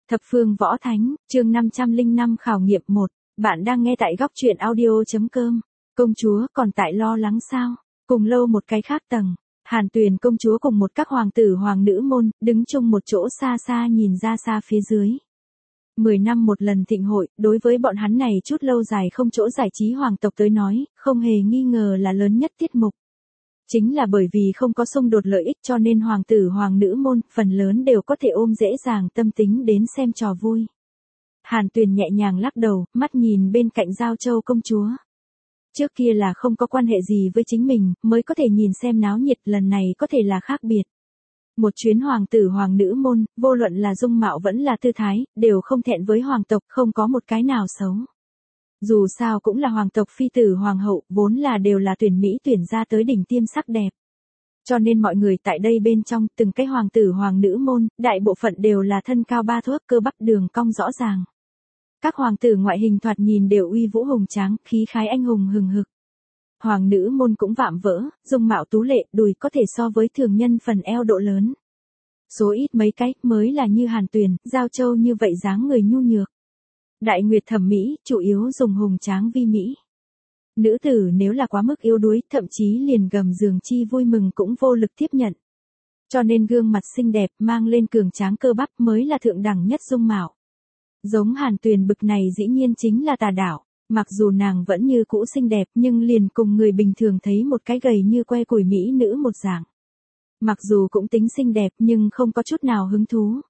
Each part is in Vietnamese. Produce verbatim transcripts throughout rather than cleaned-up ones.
Thập phương võ thánh, chương năm trăm lẻ năm khảo nghiệm một. Bạn đang nghe tại góc truyện audio.com. Công chúa còn tại lo lắng sao? Cùng lâu một cái khác tầng. Hàn Tuyền công chúa cùng một các hoàng tử hoàng nữ môn, đứng chung một chỗ xa xa nhìn ra xa phía dưới. Mười năm một lần thịnh hội, đối với bọn hắn này chút lâu dài không chỗ giải trí hoàng tộc tới nói, không hề nghi ngờ là lớn nhất tiết mục. Chính là bởi vì không có xung đột lợi ích cho nên hoàng tử hoàng nữ môn, phần lớn đều có thể ôm dễ dàng tâm tính đến xem trò vui. Hàn Tuyền nhẹ nhàng lắc đầu, mắt nhìn bên cạnh Giao Châu công chúa. Trước kia là không có quan hệ gì với chính mình, mới có thể nhìn xem náo nhiệt, lần này có thể là khác biệt. Một chuyến hoàng tử hoàng nữ môn, vô luận là dung mạo vẫn là tư thái, đều không thẹn với hoàng tộc, không có một cái nào xấu. Dù sao cũng là hoàng tộc phi tử hoàng hậu, vốn là đều là tuyển mỹ tuyển ra tới đỉnh tiêm sắc đẹp. Cho nên mọi người tại đây bên trong, từng cái hoàng tử hoàng nữ môn, đại bộ phận đều là thân cao ba thước, cơ bắp đường cong rõ ràng. Các hoàng tử ngoại hình thoạt nhìn đều uy vũ hùng tráng, khí khái anh hùng hừng hực. Hoàng nữ môn cũng vạm vỡ, dung mạo tú lệ, đùi có thể so với thường nhân phần eo độ lớn. Số ít mấy cái mới là như Hàn Tuyền, Giao Châu như vậy dáng người nhu nhược. Đại Nguyệt thẩm mỹ, chủ yếu dùng hùng tráng vi mỹ. Nữ tử nếu là quá mức yếu đuối, thậm chí liền gầm giường chi vui mừng cũng vô lực tiếp nhận. Cho nên gương mặt xinh đẹp mang lên cường tráng cơ bắp mới là thượng đẳng nhất dung mạo. Giống Hàn Tuyền bực này dĩ nhiên chính là tà đảo, mặc dù nàng vẫn như cũ xinh đẹp nhưng liền cùng người bình thường thấy một cái gầy như que củi mỹ nữ một dạng. Mặc dù cũng tính xinh đẹp nhưng không có chút nào hứng thú.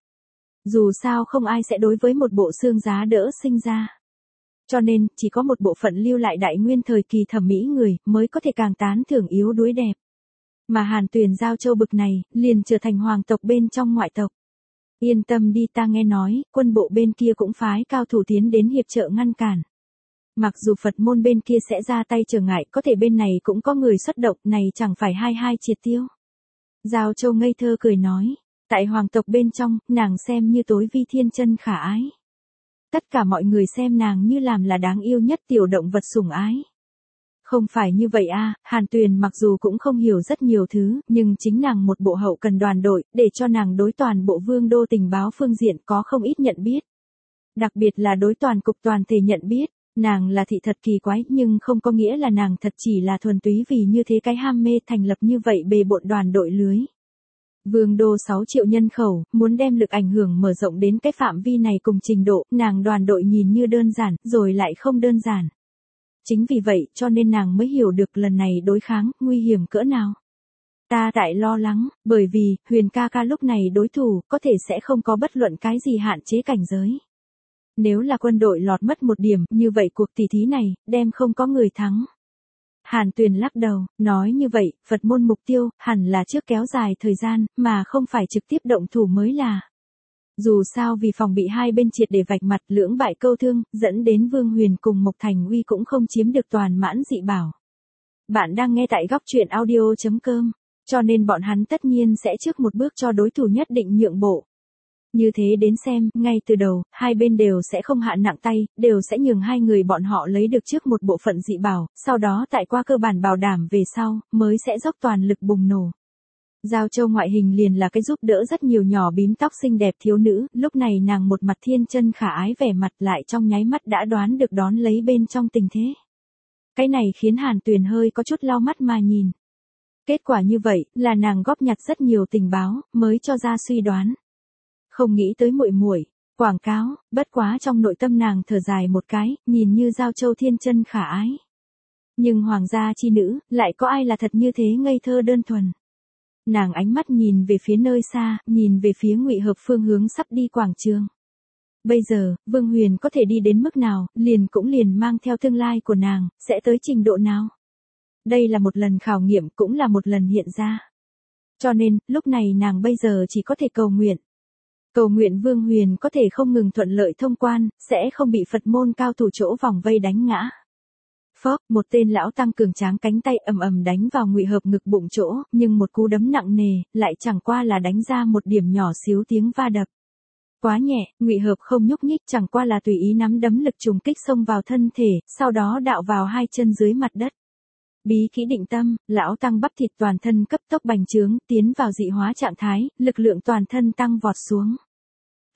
Dù sao không ai sẽ đối với một bộ xương giá đỡ sinh ra. Cho nên, chỉ có một bộ phận lưu lại đại nguyên thời kỳ thẩm mỹ người, mới có thể càng tán thưởng yếu đuối đẹp. Mà Hàn Tuyền Giao Châu bực này, liền trở thành hoàng tộc bên trong ngoại tộc. Yên tâm đi, ta nghe nói, quân bộ bên kia cũng phái cao thủ tiến đến hiệp trợ ngăn cản. Mặc dù Phật môn bên kia sẽ ra tay trở ngại, có thể bên này cũng có người xuất động, này chẳng phải hai hai triệt tiêu. Giao Châu ngây thơ cười nói. Tại hoàng tộc bên trong, nàng xem như tối vi thiên chân khả ái. Tất cả mọi người xem nàng như làm là đáng yêu nhất tiểu động vật sủng ái. Không phải như vậy a, Hàn Tuyền mặc dù cũng không hiểu rất nhiều thứ, nhưng chính nàng một bộ hậu cần đoàn đội, để cho nàng đối toàn bộ vương đô tình báo phương diện có không ít nhận biết. Đặc biệt là đối toàn cục toàn thể nhận biết, nàng là thị thật kỳ quái, nhưng không có nghĩa là nàng thật chỉ là thuần túy vì như thế cái ham mê thành lập như vậy bề bộn đoàn đội lưới. Vương đô sáu triệu nhân khẩu, muốn đem lực ảnh hưởng mở rộng đến cái phạm vi này cùng trình độ, nàng đoàn đội nhìn như đơn giản, rồi lại không đơn giản. Chính vì vậy, cho nên nàng mới hiểu được lần này đối kháng, nguy hiểm cỡ nào. Ta tại lo lắng, bởi vì, Huyền ca ca lúc này đối thủ, có thể sẽ không có bất luận cái gì hạn chế cảnh giới. Nếu là quân đội lọt mất một điểm, như vậy cuộc tỷ thí này, đem không có người thắng. Hàn Tuyền lắc đầu, nói như vậy, Phật môn mục tiêu, hẳn là trước kéo dài thời gian, mà không phải trực tiếp động thủ mới là. Dù sao vì phòng bị hai bên triệt để vạch mặt lưỡng bại câu thương, dẫn đến Vương Huyền cùng Mộc Thành Uy cũng không chiếm được toàn mãn dị bảo. Bạn đang nghe tại góc truyện audio.com, cho nên bọn hắn tất nhiên sẽ trước một bước cho đối thủ nhất định nhượng bộ. Như thế đến xem, ngay từ đầu, hai bên đều sẽ không hạ nặng tay, đều sẽ nhường hai người bọn họ lấy được trước một bộ phận dị bảo, sau đó tại qua cơ bản bảo đảm về sau, mới sẽ dốc toàn lực bùng nổ. Giao Châu ngoại hình liền là cái giúp đỡ rất nhiều nhỏ bím tóc xinh đẹp thiếu nữ, lúc này nàng một mặt thiên chân khả ái vẻ mặt lại trong nháy mắt đã đoán được đón lấy bên trong tình thế. Cái này khiến Hàn Tuyền hơi có chút lau mắt mà nhìn. Kết quả như vậy, là nàng góp nhặt rất nhiều tình báo, mới cho ra suy đoán. Không nghĩ tới muội muội, quảng cáo, bất quá trong nội tâm nàng thở dài một cái, nhìn như Giao Châu thiên chân khả ái. Nhưng hoàng gia chi nữ, lại có ai là thật như thế ngây thơ đơn thuần. Nàng ánh mắt nhìn về phía nơi xa, nhìn về phía Ngụy Hợp phương hướng sắp đi quảng trường. Bây giờ, Vương Huyền có thể đi đến mức nào, liền cũng liền mang theo tương lai của nàng, sẽ tới trình độ nào. Đây là một lần khảo nghiệm, cũng là một lần hiện ra. Cho nên, lúc này nàng bây giờ chỉ có thể cầu nguyện. Cầu nguyện Vương Huyền có thể không ngừng thuận lợi thông quan, sẽ không bị Phật môn cao thủ chỗ vòng vây đánh ngã. Phốc, một tên lão tăng cường tráng cánh tay ầm ầm đánh vào Ngụy Hợp ngực bụng chỗ, nhưng một cú đấm nặng nề, lại chẳng qua là đánh ra một điểm nhỏ xíu tiếng va đập. Quá nhẹ, Ngụy Hợp không nhúc nhích, chẳng qua là tùy ý nắm đấm lực trùng kích xông vào thân thể, sau đó đạo vào hai chân dưới mặt đất. Bí kỹ định tâm, lão tăng bắp thịt toàn thân cấp tốc bành trướng, tiến vào dị hóa trạng thái, lực lượng toàn thân tăng vọt xuống.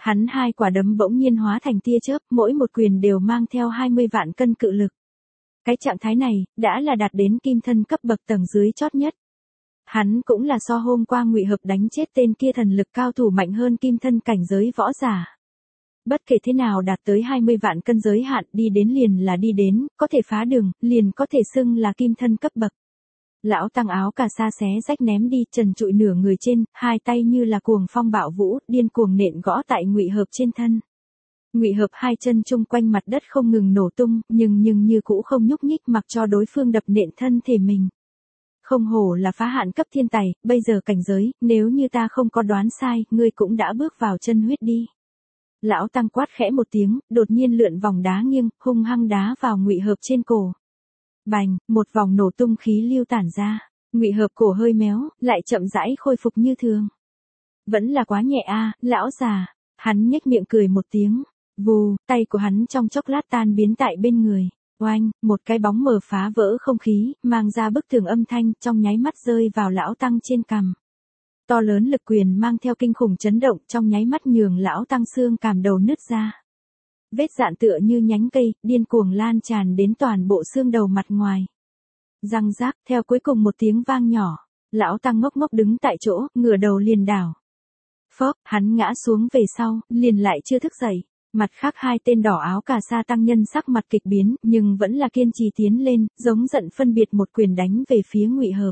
Hắn hai quả đấm bỗng nhiên hóa thành tia chớp, mỗi một quyền đều mang theo hai mươi vạn cân cự lực. Cái trạng thái này, đã là đạt đến kim thân cấp bậc tầng dưới chót nhất. Hắn cũng là so hôm qua Ngụy Hợp đánh chết tên kia thần lực cao thủ mạnh hơn kim thân cảnh giới võ giả. Bất kể thế nào đạt tới hai mươi vạn cân giới hạn, đi đến liền là đi đến, có thể phá đường, liền có thể xưng là kim thân cấp bậc. Lão tăng áo cà sa xé rách ném đi, trần trụi nửa người trên, hai tay như là cuồng phong bạo vũ, điên cuồng nện gõ tại Ngụy Hợp trên thân. Ngụy Hợp hai chân chung quanh mặt đất không ngừng nổ tung, nhưng nhưng như cũ không nhúc nhích, mặc cho đối phương đập nện thân thể mình. Không hổ là phá hạn cấp thiên tài, bây giờ cảnh giới, nếu như ta không có đoán sai, ngươi cũng đã bước vào chân huyết đi. Lão tăng quát khẽ một tiếng, đột nhiên lượn vòng đá nghiêng, hung hăng đá vào Ngụy Hợp trên cổ. Bành, một vòng nổ tung khí lưu tản ra, Ngụy Hợp cổ hơi méo, lại chậm rãi khôi phục như thường. Vẫn là quá nhẹ a, lão già. Hắn nhếch miệng cười một tiếng. Vù, tay của hắn trong chốc lát tan biến tại bên người. Oanh, một cái bóng mờ phá vỡ không khí, mang ra bức tường âm thanh, trong nháy mắt rơi vào lão tăng trên cằm. To lớn lực quyền mang theo kinh khủng chấn động, trong nháy mắt nhường lão tăng xương cằm đầu nứt ra. Vết dạn tựa như nhánh cây, điên cuồng lan tràn đến toàn bộ xương đầu mặt ngoài. Răng rác, theo cuối cùng một tiếng vang nhỏ, lão tăng ngốc ngốc đứng tại chỗ, ngửa đầu liền đảo. Phốc, hắn ngã xuống về sau, liền lại chưa thức dậy. Mặt khác hai tên đỏ áo cà sa tăng nhân sắc mặt kịch biến, nhưng vẫn là kiên trì tiến lên, giống giận phân biệt một quyền đánh về phía Ngụy Hợp.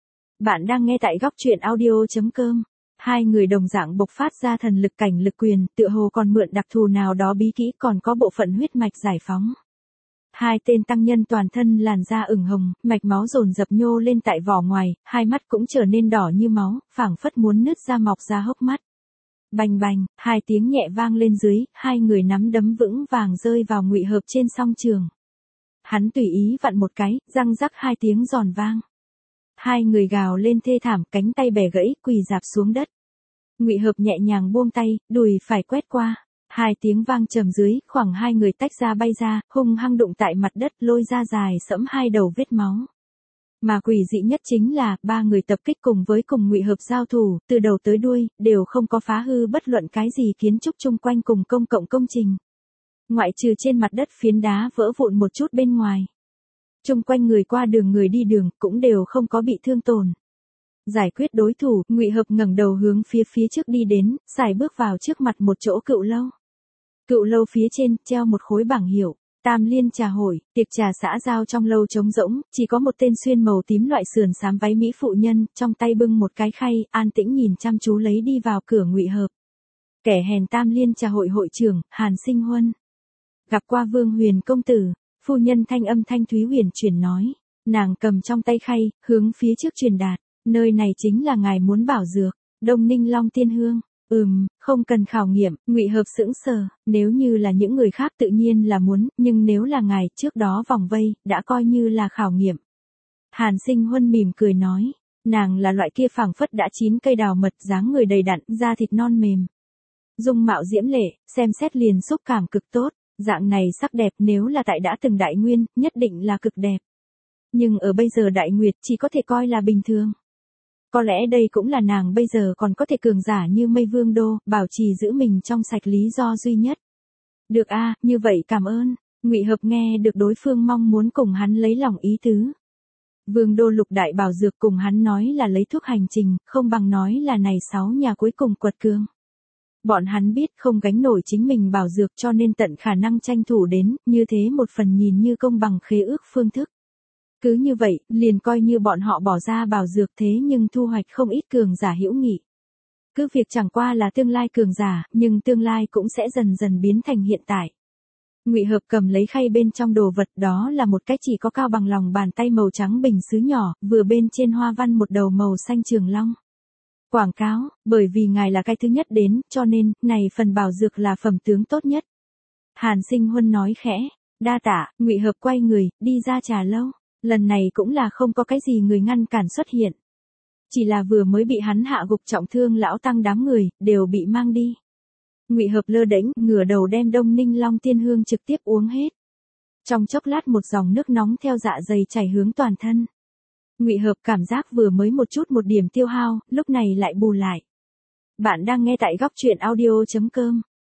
Bạn đang nghe tại góc truyện audio chấm com. Hai người đồng dạng bộc phát ra thần lực cảnh lực quyền, tựa hồ còn mượn đặc thù nào đó bí kỹ, còn có bộ phận huyết mạch giải phóng. Hai tên tăng nhân toàn thân làn da ửng hồng, mạch máu dồn dập nhô lên tại vỏ ngoài, hai mắt cũng trở nên đỏ như máu, phảng phất muốn nứt ra mọc ra hốc mắt. Bành bành, hai tiếng nhẹ vang lên dưới, hai người nắm đấm vững vàng rơi vào Ngụy Hợp trên song trường. Hắn tùy ý vặn một cái, răng rắc hai tiếng giòn vang. Hai người gào lên thê thảm, cánh tay bẻ gãy, quỳ rạp xuống đất. Ngụy Hợp nhẹ nhàng buông tay, đùi phải quét qua. Hai tiếng vang trầm dưới, khoảng hai người tách ra bay ra, hung hăng đụng tại mặt đất, lôi ra dài sẫm hai đầu vết máu. Mà quỷ dị nhất chính là, ba người tập kích cùng với cùng Ngụy Hợp giao thủ, từ đầu tới đuôi, đều không có phá hư bất luận cái gì kiến trúc chung quanh cùng công cộng công trình. Ngoại trừ trên mặt đất phiến đá vỡ vụn một chút bên ngoài. Chung quanh người qua đường người đi đường, cũng đều không có bị thương tổn. Giải quyết đối thủ, Ngụy Hợp ngẩng đầu hướng phía phía trước đi đến, xài bước vào trước mặt một chỗ cựu lâu. Cựu lâu phía trên, treo một khối bảng hiệu. Tam Liên trà hội, tiệc trà xã giao trong lâu trống rỗng, chỉ có một tên xuyên màu tím loại sườn xám váy mỹ phụ nhân, trong tay bưng một cái khay, an tĩnh nhìn chăm chú lấy đi vào cửa Ngụy Hợp. Kẻ hèn Tam Liên trà hội hội trưởng, Hàn Sinh Huân. Gặp qua Vương Huyền công tử, phu nhân thanh âm thanh thúy huyền chuyển nói, nàng cầm trong tay khay, hướng phía trước truyền đạt, nơi này chính là ngài muốn bảo dược, Đông Ninh Long Tiên Hương. Ừm, không cần khảo nghiệm, Ngụy Hợp sững sờ, nếu như là những người khác tự nhiên là muốn, nhưng nếu là ngài, trước đó vòng vây, đã coi như là khảo nghiệm. Hàn Sinh Huân mỉm cười nói, nàng là loại kia phảng phất đã chín cây đào mật, dáng người đầy đặn, da thịt non mềm. Dung mạo diễm lệ, xem xét liền xúc cảm cực tốt, dạng này sắc đẹp nếu là tại đã từng đại nguyên, nhất định là cực đẹp. Nhưng ở bây giờ đại nguyệt chỉ có thể coi là bình thường. Có lẽ đây cũng là nàng bây giờ còn có thể cường giả như Mây Vương Đô, bảo trì giữ mình trong sạch lý do duy nhất. Được a, à, như vậy cảm ơn. Ngụy Hợp nghe được đối phương mong muốn cùng hắn lấy lòng ý tứ. Vương Đô lục đại bảo dược cùng hắn nói là lấy thuốc hành trình, không bằng nói là này sáu nhà cuối cùng quật cường. Bọn hắn biết không gánh nổi chính mình bảo dược cho nên tận khả năng tranh thủ đến, như thế một phần nhìn như công bằng khế ước phương thức. Cứ như vậy, liền coi như bọn họ bỏ ra bảo dược thế nhưng thu hoạch không ít cường giả hữu nghị. Cứ việc chẳng qua là tương lai cường giả, nhưng tương lai cũng sẽ dần dần biến thành hiện tại. Ngụy Hợp cầm lấy khay bên trong đồ vật, đó là một cái chỉ có cao bằng lòng bàn tay màu trắng bình sứ nhỏ, vừa bên trên hoa văn một đầu màu xanh trường long. Quảng cáo, bởi vì ngài là cái thứ nhất đến, cho nên, này phần bảo dược là phẩm tướng tốt nhất. Hàn Sinh Huân nói khẽ, đa tạ, Ngụy Hợp quay người, đi ra trà lâu. Lần này cũng là không có cái gì người ngăn cản xuất hiện. Chỉ là vừa mới bị hắn hạ gục trọng thương lão tăng đám người, đều bị mang đi. Ngụy Hợp lơ đễnh, ngửa đầu đem Đông Ninh Long Tiên Hương trực tiếp uống hết. Trong chốc lát một dòng nước nóng theo dạ dày chảy hướng toàn thân. Ngụy Hợp cảm giác vừa mới một chút một điểm tiêu hao, lúc này lại bù lại. Bạn đang nghe tại góc truyện audio chấm com.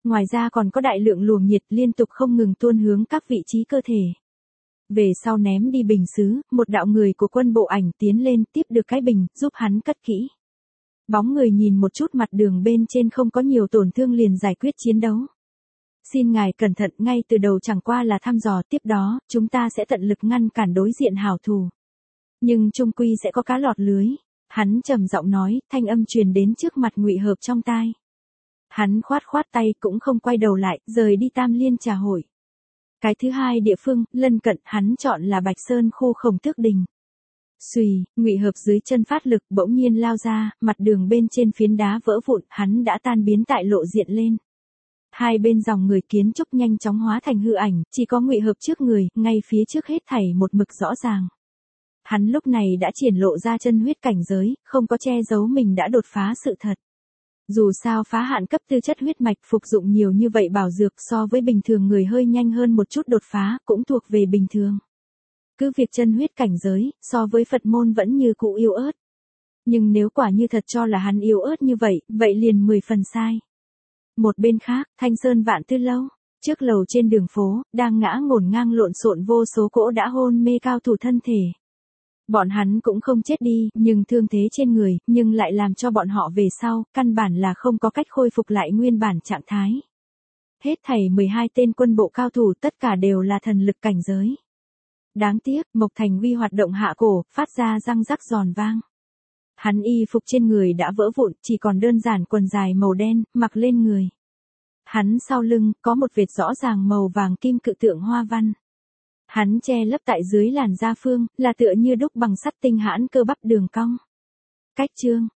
Ngoài ra còn có đại lượng luồng nhiệt liên tục không ngừng tuôn hướng các vị trí cơ thể. Về sau ném đi bình sứ, một đạo người của quân bộ ảnh tiến lên tiếp được cái bình, giúp hắn cất kỹ. Bóng người nhìn một chút mặt đường bên trên không có nhiều tổn thương liền giải quyết chiến đấu. Xin ngài cẩn thận, ngay từ đầu chẳng qua là thăm dò, tiếp đó, chúng ta sẽ tận lực ngăn cản đối diện hảo thủ. Nhưng chung quy sẽ có cá lọt lưới. Hắn trầm giọng nói, thanh âm truyền đến trước mặt Ngụy Hợp trong tai. Hắn khoát khoát tay cũng không quay đầu lại, rời đi Tam Liên trà hội. Cái thứ hai địa phương, lân cận, hắn chọn là Bạch Sơn khu Khổng Tước Đình. Xùy, Ngụy Hợp dưới chân phát lực bỗng nhiên lao ra, mặt đường bên trên phiến đá vỡ vụn, hắn đã tan biến tại lộ diện lên. Hai bên dòng người kiến trúc nhanh chóng hóa thành hư ảnh, chỉ có Ngụy Hợp trước người, ngay phía trước hết thảy một mực rõ ràng. Hắn lúc này đã triển lộ ra chân huyết cảnh giới, không có che giấu mình đã đột phá sự thật. Dù sao phá hạn cấp tư chất huyết mạch phục dụng nhiều như vậy bảo dược so với bình thường người hơi nhanh hơn một chút đột phá, cũng thuộc về bình thường. Cứ việc chân huyết cảnh giới, so với Phật môn vẫn như cũ yếu ớt. Nhưng nếu quả như thật cho là hắn yếu ớt như vậy, vậy liền mười phần sai. Một bên khác, Thanh Sơn Vạn Tư Lâu, trước lầu trên đường phố, đang ngã ngổn ngang lộn xộn vô số cỗ đã hôn mê cao thủ thân thể. Bọn hắn cũng không chết đi, nhưng thương thế trên người, nhưng lại làm cho bọn họ về sau, căn bản là không có cách khôi phục lại nguyên bản trạng thái. Hết thảy mười hai tên quân bộ cao thủ tất cả đều là thần lực cảnh giới. Đáng tiếc, Mộc Thành Uy hoạt động hạ cổ, phát ra răng rắc giòn vang. Hắn y phục trên người đã vỡ vụn, chỉ còn đơn giản quần dài màu đen, mặc lên người. Hắn sau lưng, có một vệt rõ ràng màu vàng kim cự tượng hoa văn. Hắn che lấp tại dưới làn da phương, là tựa như đúc bằng sắt tinh hãn cơ bắp đường cong. Cách chương,